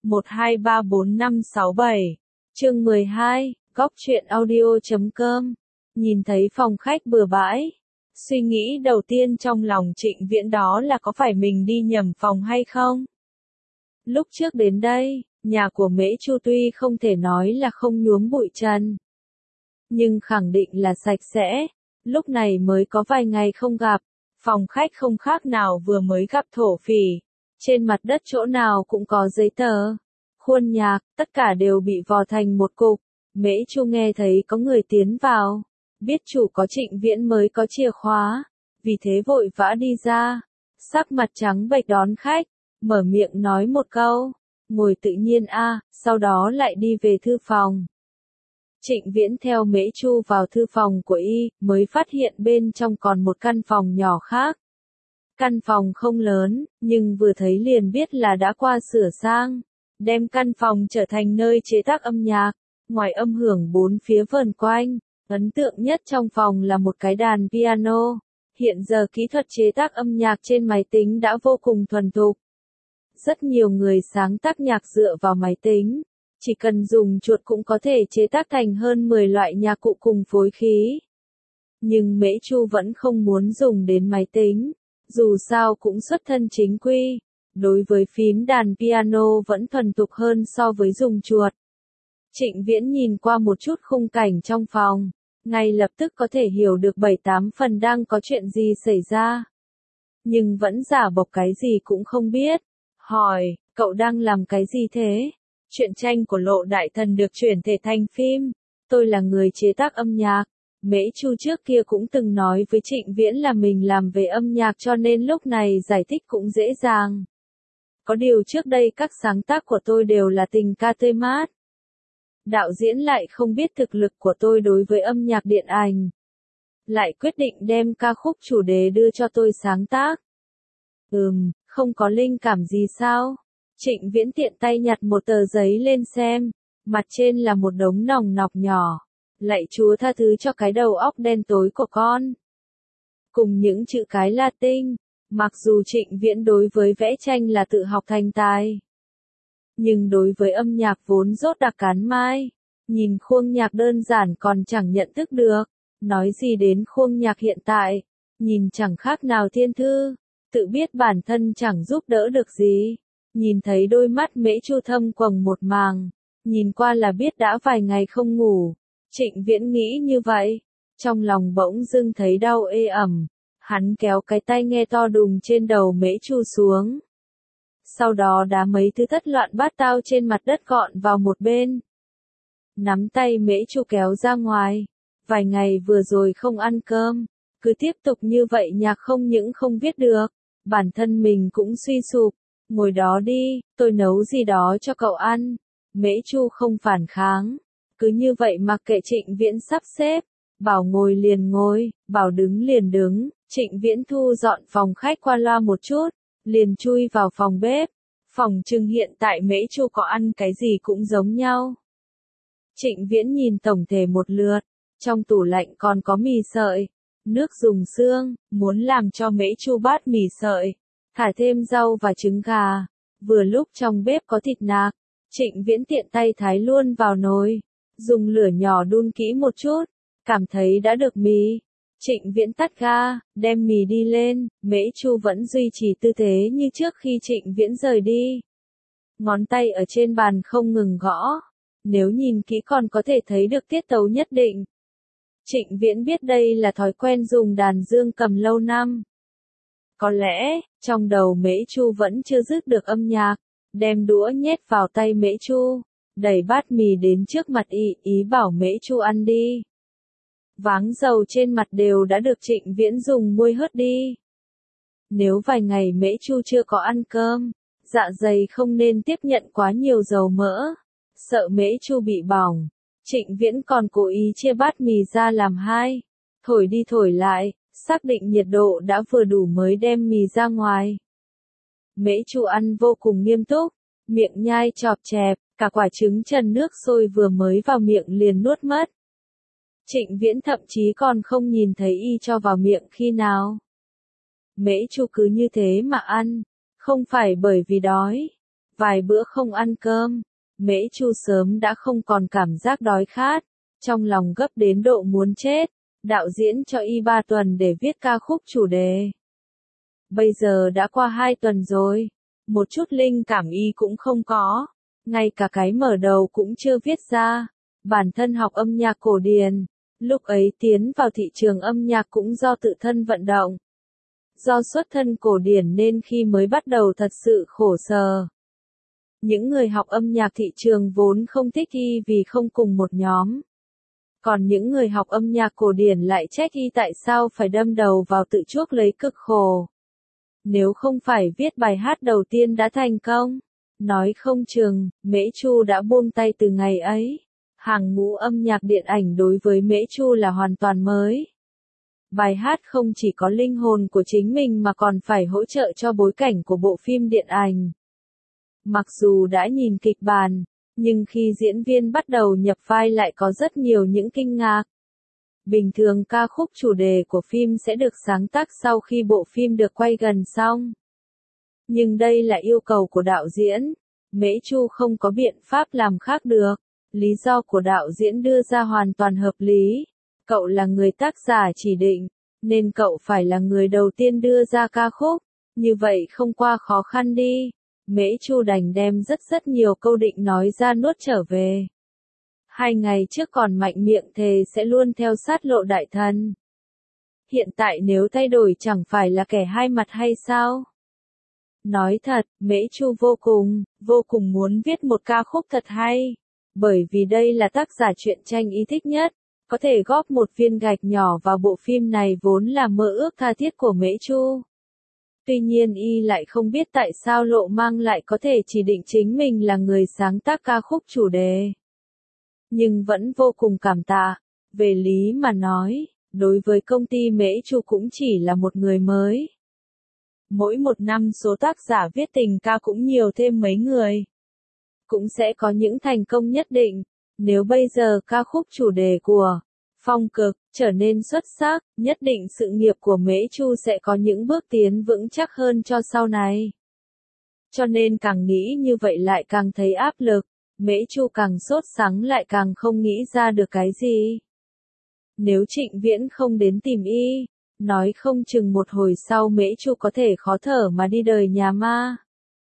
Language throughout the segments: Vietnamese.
1234567. Chương 12, Góc truyện audio.com. Nhìn thấy phòng khách bừa bãi, suy nghĩ đầu tiên trong lòng Trịnh Viễn đó là có phải mình đi nhầm phòng hay không? Lúc trước đến đây, nhà của Mễ Chu tuy không thể nói là không nhuốm bụi trần, nhưng khẳng định là sạch sẽ. Lúc này mới có vài ngày không gặp, phòng khách không khác nào vừa mới gặp thổ phỉ. Trên mặt đất chỗ nào cũng có giấy tờ, khuôn nhạc, tất cả đều bị vò thành một cục. Mễ Chu nghe thấy có người tiến vào, biết chủ có Trịnh Viễn mới có chìa khóa, vì thế vội vã đi ra, sắc mặt trắng bệch đón khách, mở miệng nói một câu, ngồi tự nhiên a, sau đó lại đi về thư phòng. Trịnh Viễn theo Mễ Chu vào thư phòng của y, mới phát hiện bên trong còn một căn phòng nhỏ khác. Căn phòng không lớn, nhưng vừa thấy liền biết là đã qua sửa sang, đem căn phòng trở thành nơi chế tác âm nhạc, ngoài âm hưởng bốn phía vờn quanh. Ấn tượng nhất trong phòng là một cái đàn piano. Hiện giờ kỹ thuật chế tác âm nhạc trên máy tính đã vô cùng thuần thục. Rất nhiều người sáng tác nhạc dựa vào máy tính, chỉ cần dùng chuột cũng có thể chế tác thành hơn 10 loại nhạc cụ cùng phối khí. Nhưng Mễ Chu vẫn không muốn dùng đến máy tính, dù sao cũng xuất thân chính quy, đối với phím đàn piano vẫn thuần thục hơn so với dùng chuột. Trịnh Viễn nhìn qua một chút khung cảnh trong phòng, ngay lập tức có thể hiểu được 7-8 phần đang có chuyện gì xảy ra. Nhưng vẫn giả bộc cái gì cũng không biết. Hỏi, cậu đang làm cái gì thế? Truyện tranh của Lộ Đại Thần được chuyển thể thành phim. Tôi là người chế tác âm nhạc. Mễ Chu trước kia cũng từng nói với Trịnh Viễn là mình làm về âm nhạc cho nên lúc này giải thích cũng dễ dàng. Có điều trước đây các sáng tác của tôi đều là tình ca tươi mát. Đạo diễn lại không biết thực lực của tôi đối với âm nhạc điện ảnh, lại quyết định đem ca khúc chủ đề đưa cho tôi sáng tác. Không có linh cảm gì sao? Trịnh Viễn tiện tay nhặt một tờ giấy lên xem, mặt trên là một đống nòng nọc nhỏ. Lạy Chúa tha thứ cho cái đầu óc đen tối của con. Cùng những chữ cái Latin, mặc dù Trịnh Viễn đối với vẽ tranh là tự học thành tài, nhưng đối với âm nhạc vốn dốt đặc cán mai, nhìn khuôn nhạc đơn giản còn chẳng nhận thức được, nói gì đến khuôn nhạc hiện tại, nhìn chẳng khác nào thiên thư, tự biết bản thân chẳng giúp đỡ được gì. Nhìn thấy đôi mắt Mễ Chu thâm quầng một màng, nhìn qua là biết đã vài ngày không ngủ. Trịnh Viễn nghĩ như vậy, trong lòng bỗng dưng thấy đau ê ẩm, hắn kéo cái tai nghe to đùng trên đầu Mễ Chu xuống. Sau đó đá mấy thứ thất loạn bát tao trên mặt đất gọn vào một bên. Nắm tay Mễ Chu kéo ra ngoài. Vài ngày vừa rồi không ăn cơm, cứ tiếp tục như vậy nhạc không những không viết được, bản thân mình cũng suy sụp. Ngồi đó đi, tôi nấu gì đó cho cậu ăn. Mễ Chu không phản kháng, cứ như vậy mặc kệ Trịnh Viễn sắp xếp, bảo ngồi liền ngồi, bảo đứng liền đứng. Trịnh Viễn thu dọn phòng khách qua loa một chút, liền chui vào phòng bếp. Phòng trưng hiện tại Mễ Chu có ăn cái gì cũng giống nhau. Trịnh Viễn nhìn tổng thể một lượt, trong tủ lạnh còn có mì sợi, nước dùng xương, muốn làm cho Mễ Chu bát mì sợi, thả thêm rau và trứng gà. Vừa lúc trong bếp có thịt nạc, Trịnh Viễn tiện tay thái luôn vào nồi, dùng lửa nhỏ đun kỹ một chút, cảm thấy đã được mì. Trịnh Viễn tắt ga, đem mì đi lên, Mễ Chu vẫn duy trì tư thế như trước khi Trịnh Viễn rời đi. Ngón tay ở trên bàn không ngừng gõ, nếu nhìn kỹ còn có thể thấy được tiết tấu nhất định. Trịnh Viễn biết đây là thói quen dùng đàn dương cầm lâu năm. Có lẽ, trong đầu Mễ Chu vẫn chưa dứt được âm nhạc, đem đũa nhét vào tay Mễ Chu, đẩy bát mì đến trước mặt ý bảo Mễ Chu ăn đi. Váng dầu trên mặt đều đã được Trịnh Viễn dùng muôi hớt đi. Nếu vài ngày Mễ Chu chưa có ăn cơm, dạ dày không nên tiếp nhận quá nhiều dầu mỡ, sợ Mễ Chu bị bỏng. Trịnh Viễn còn cố ý chia bát mì ra làm hai, thổi đi thổi lại, xác định nhiệt độ đã vừa đủ mới đem mì ra ngoài. Mễ Chu ăn vô cùng nghiêm túc, miệng nhai chọp chẹp, cả quả trứng trần nước sôi vừa mới vào miệng liền nuốt mất. Trịnh Viễn thậm chí còn không nhìn thấy y cho vào miệng khi nào. Mễ Chu cứ như thế mà ăn, không phải bởi vì đói. Vài bữa không ăn cơm, Mễ Chu sớm đã không còn cảm giác đói khát, trong lòng gấp đến độ muốn chết. Đạo diễn cho y 3 tuần để viết ca khúc chủ đề. Bây giờ đã qua 2 tuần rồi, một chút linh cảm y cũng không có, ngay cả cái mở đầu cũng chưa viết ra. Bản thân học âm nhạc cổ điển, lúc ấy tiến vào thị trường âm nhạc cũng do tự thân vận động. Do xuất thân cổ điển nên khi mới bắt đầu thật sự khổ sở. Những người học âm nhạc thị trường vốn không thích y vì không cùng một nhóm. Còn những người học âm nhạc cổ điển lại trách y tại sao phải đâm đầu vào tự chuốc lấy cực khổ. Nếu không phải viết bài hát đầu tiên đã thành công, nói không chừng, Mễ Chu đã buông tay từ ngày ấy. Hàng ngũ âm nhạc điện ảnh đối với Mễ Chu là hoàn toàn mới. Bài hát không chỉ có linh hồn của chính mình mà còn phải hỗ trợ cho bối cảnh của bộ phim điện ảnh. Mặc dù đã nhìn kịch bản, nhưng khi diễn viên bắt đầu nhập vai lại có rất nhiều những kinh ngạc. Bình thường ca khúc chủ đề của phim sẽ được sáng tác sau khi bộ phim được quay gần xong. Nhưng đây là yêu cầu của đạo diễn, Mễ Chu không có biện pháp làm khác được. Lý do của đạo diễn đưa ra hoàn toàn hợp lý. Cậu là người tác giả chỉ định, nên cậu phải là người đầu tiên đưa ra ca khúc. Như vậy không qua khó khăn đi. Mễ Chu đành đem rất nhiều câu định nói ra nuốt trở về. 2 ngày trước còn mạnh miệng thề sẽ luôn theo sát Lộ Đại Thần. Hiện tại nếu thay đổi chẳng phải là kẻ hai mặt hay sao? Nói thật, Mễ Chu vô cùng muốn viết một ca khúc thật hay. Bởi vì đây là tác giả truyện tranh y thích nhất. Có thể góp một viên gạch nhỏ vào bộ phim này vốn là mơ ước tha thiết của Mễ Chu. Tuy nhiên y lại không biết tại sao Lộ Mang lại có thể chỉ định chính mình là người sáng tác ca khúc chủ đề. Nhưng vẫn vô cùng cảm tạ. Về lý mà nói, đối với công ty Mễ Chu cũng chỉ là một người mới. Mỗi một năm số tác giả viết tình ca cũng nhiều thêm mấy người. Cũng sẽ có những thành công nhất định. Nếu bây giờ ca khúc chủ đề của Phong Cực trở nên xuất sắc, nhất định sự nghiệp của Mễ Chu sẽ có những bước tiến vững chắc hơn cho sau này. Cho nên càng nghĩ như vậy lại càng thấy áp lực, Mễ Chu càng sốt sắng lại càng không nghĩ ra được cái gì. Nếu Trịnh Viễn không đến tìm y, nói không chừng một hồi sau Mễ Chu có thể khó thở mà đi đời nhà ma.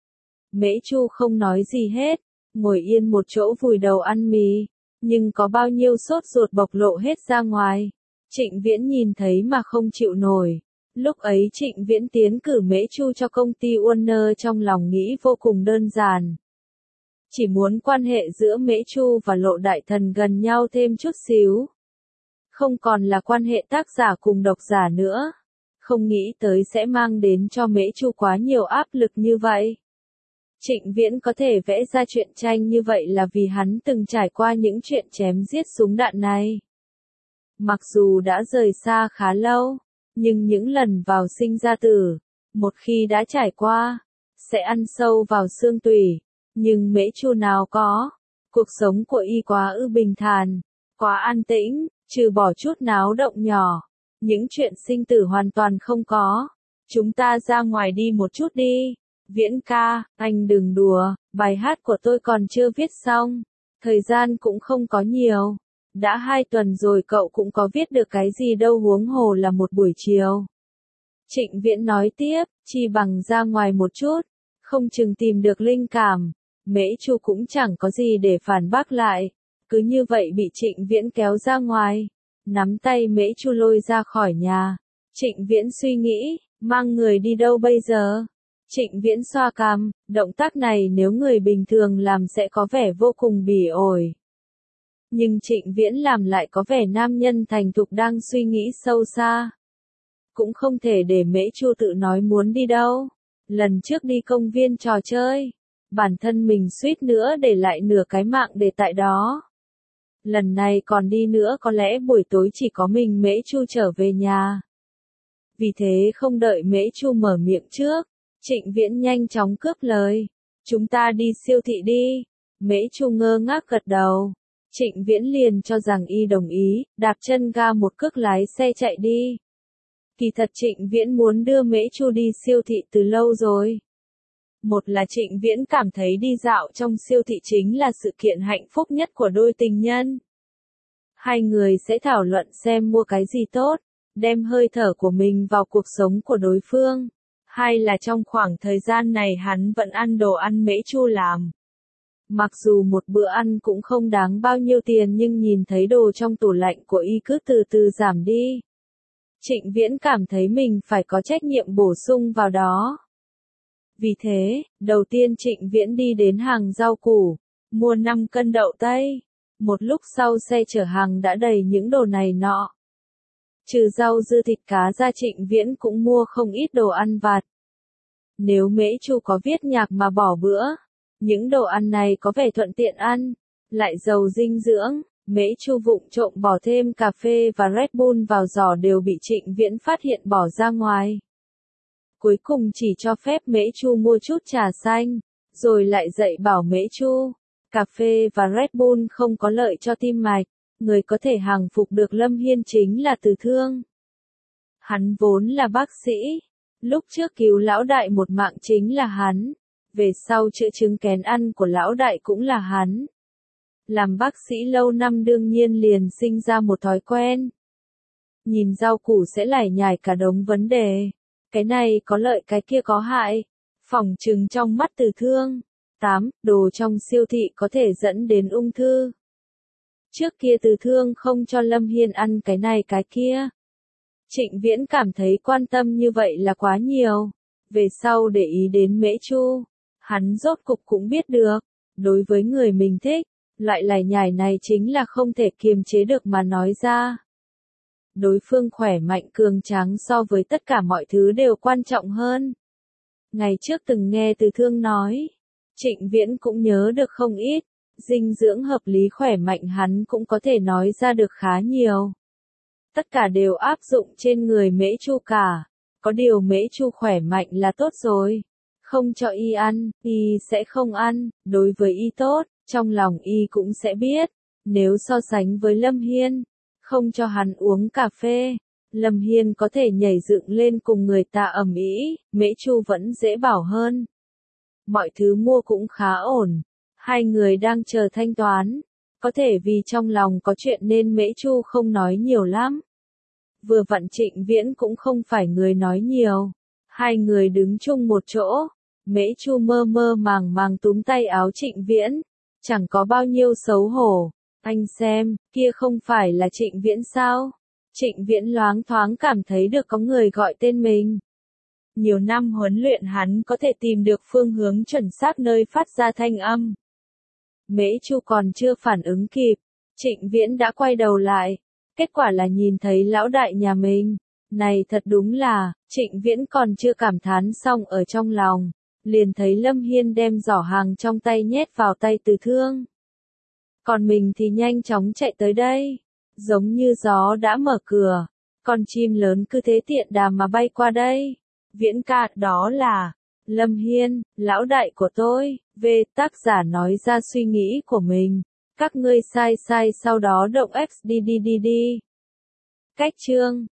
Mễ Chu không nói gì hết, ngồi yên một chỗ vùi đầu ăn mì, nhưng có bao nhiêu sốt ruột bộc lộ hết ra ngoài. Trịnh Viễn nhìn thấy mà không chịu nổi. Lúc ấy Trịnh Viễn tiến cử Mễ Chu cho công ty Warner trong lòng nghĩ vô cùng đơn giản. Chỉ muốn quan hệ giữa Mễ Chu và Lộ Đại Thần gần nhau thêm chút xíu. Không còn là quan hệ tác giả cùng độc giả nữa. Không nghĩ tới sẽ mang đến cho Mễ Chu quá nhiều áp lực như vậy. Trịnh Viễn có thể vẽ ra truyện tranh như vậy là vì hắn từng trải qua những chuyện chém giết súng đạn này. Mặc dù đã rời xa khá lâu, nhưng những lần vào sinh ra tử, một khi đã trải qua, sẽ ăn sâu vào xương tủy. Nhưng Mễ Chu nào có, cuộc sống của y quá bình thản, quá an tĩnh, trừ bỏ chút náo động nhỏ, những chuyện sinh tử hoàn toàn không có. Chúng ta ra ngoài đi một chút đi. Viễn ca, anh đừng đùa, bài hát của tôi còn chưa viết xong, thời gian cũng không có nhiều. Đã 2 tuần rồi cậu cũng có viết được cái gì đâu huống hồ là một buổi chiều. Trịnh Viễn nói tiếp, chi bằng ra ngoài một chút, không chừng tìm được linh cảm. Mễ Chu cũng chẳng có gì để phản bác lại, cứ như vậy bị Trịnh Viễn kéo ra ngoài, nắm tay Mễ Chu lôi ra khỏi nhà. Trịnh Viễn suy nghĩ, mang người đi đâu bây giờ? Trịnh Viễn xoa cằm, động tác này nếu người bình thường làm sẽ có vẻ vô cùng bỉ ổi. Nhưng Trịnh Viễn làm lại có vẻ nam nhân thành thục đang suy nghĩ sâu xa. Cũng không thể để Mễ Chu tự nói muốn đi đâu. Lần trước đi công viên trò chơi, bản thân mình suýt nữa để lại nửa cái mạng để tại đó. Lần này còn đi nữa có lẽ buổi tối chỉ có mình Mễ Chu trở về nhà. Vì thế không đợi Mễ Chu mở miệng trước, Trịnh Viễn nhanh chóng cướp lời. Chúng ta đi siêu thị đi. Mễ Chu ngơ ngác gật đầu. Trịnh Viễn liền cho rằng y đồng ý, đạp chân ga một cước lái xe chạy đi. Kỳ thật Trịnh Viễn muốn đưa Mễ Chu đi siêu thị từ lâu rồi. Một là Trịnh Viễn cảm thấy đi dạo trong siêu thị chính là sự kiện hạnh phúc nhất của đôi tình nhân. Hai người sẽ thảo luận xem mua cái gì tốt, đem hơi thở của mình vào cuộc sống của đối phương. Hai là trong khoảng thời gian này hắn vẫn ăn đồ ăn Mễ Chu làm. Mặc dù một bữa ăn cũng không đáng bao nhiêu tiền nhưng nhìn thấy đồ trong tủ lạnh của y cứ từ từ giảm đi. Trịnh Viễn cảm thấy mình phải có trách nhiệm bổ sung vào đó. Vì thế, đầu tiên Trịnh Viễn đi đến hàng rau củ, mua 5 cân đậu tây. Một lúc sau xe chở hàng đã đầy những đồ này nọ. Trừ rau dưa thịt cá ra Trịnh Viễn cũng mua không ít đồ ăn vặt. Nếu Mễ Chu có viết nhạc mà bỏ bữa, những đồ ăn này có vẻ thuận tiện ăn, lại giàu dinh dưỡng. Mễ Chu vụng trộm bỏ thêm cà phê và Red Bull vào giỏ đều bị Trịnh Viễn phát hiện bỏ ra ngoài. Cuối cùng chỉ cho phép Mễ Chu mua chút trà xanh, rồi lại dạy bảo Mễ Chu, cà phê và Red Bull không có lợi cho tim mạch, người có thể hàng phục được Lâm Hiên chính là Từ Thương. Hắn vốn là bác sĩ, lúc trước cứu lão đại một mạng chính là hắn, về sau chữa chứng kén ăn của lão đại cũng là hắn. Làm bác sĩ lâu năm đương nhiên liền sinh ra một thói quen. Nhìn rau củ sẽ lải nhải cả đống vấn đề. Cái này có lợi cái kia có hại. Phỏng chừng trong mắt Từ Thương. 8. Đồ trong siêu thị có thể dẫn đến ung thư. Trước kia Từ Thương không cho Lâm Hiên ăn cái này cái kia. Trịnh Viễn cảm thấy quan tâm như vậy là quá nhiều. Về sau để ý đến Mễ Chu. Hắn rốt cục cũng biết được. Đối với người mình thích, loại lải nhải này chính là không thể kiềm chế được mà nói ra. Đối phương khỏe mạnh cường tráng so với tất cả mọi thứ đều quan trọng hơn. Ngày trước từng nghe Từ Thương nói, Trịnh Viễn cũng nhớ được không ít, dinh dưỡng hợp lý khỏe mạnh hắn cũng có thể nói ra được khá nhiều. Tất cả đều áp dụng trên người Mễ Chu cả, có điều Mễ Chu khỏe mạnh là tốt rồi. Không cho y ăn, y sẽ không ăn, đối với y tốt, trong lòng y cũng sẽ biết. Nếu so sánh với Lâm Hiên, không cho hắn uống cà phê, Lâm Hiên có thể nhảy dựng lên cùng người ta ầm ĩ, Mễ Chu vẫn dễ bảo hơn. Mọi thứ mua cũng khá ổn, hai người đang chờ thanh toán, có thể vì trong lòng có chuyện nên Mễ Chu không nói nhiều lắm. Vừa vặn Trịnh Viễn cũng không phải người nói nhiều, hai người đứng chung một chỗ, Mễ Chu mơ mơ màng màng túm tay áo Trịnh Viễn, chẳng có bao nhiêu xấu hổ. Anh xem, kia không phải là Trịnh Viễn sao? Trịnh Viễn loáng thoáng cảm thấy được có người gọi tên mình. Nhiều năm huấn luyện hắn có thể tìm được phương hướng chuẩn xác nơi phát ra thanh âm. Mễ Chu còn chưa phản ứng kịp, Trịnh Viễn đã quay đầu lại. Kết quả là nhìn thấy lão đại nhà mình. Này thật đúng là, Trịnh Viễn còn chưa cảm thán xong ở trong lòng. Liền thấy Lâm Hiên đem giỏ hàng trong tay nhét vào tay Từ Thương. Còn mình thì nhanh chóng chạy tới đây. Giống như gió đã mở cửa. Con chim lớn cứ thế tiện đà mà bay qua đây. Viễn ca, đó là Lâm Hiên, lão đại của tôi. Tác giả nói ra suy nghĩ của mình. Các ngươi sai sau đó động X đi. Cách chương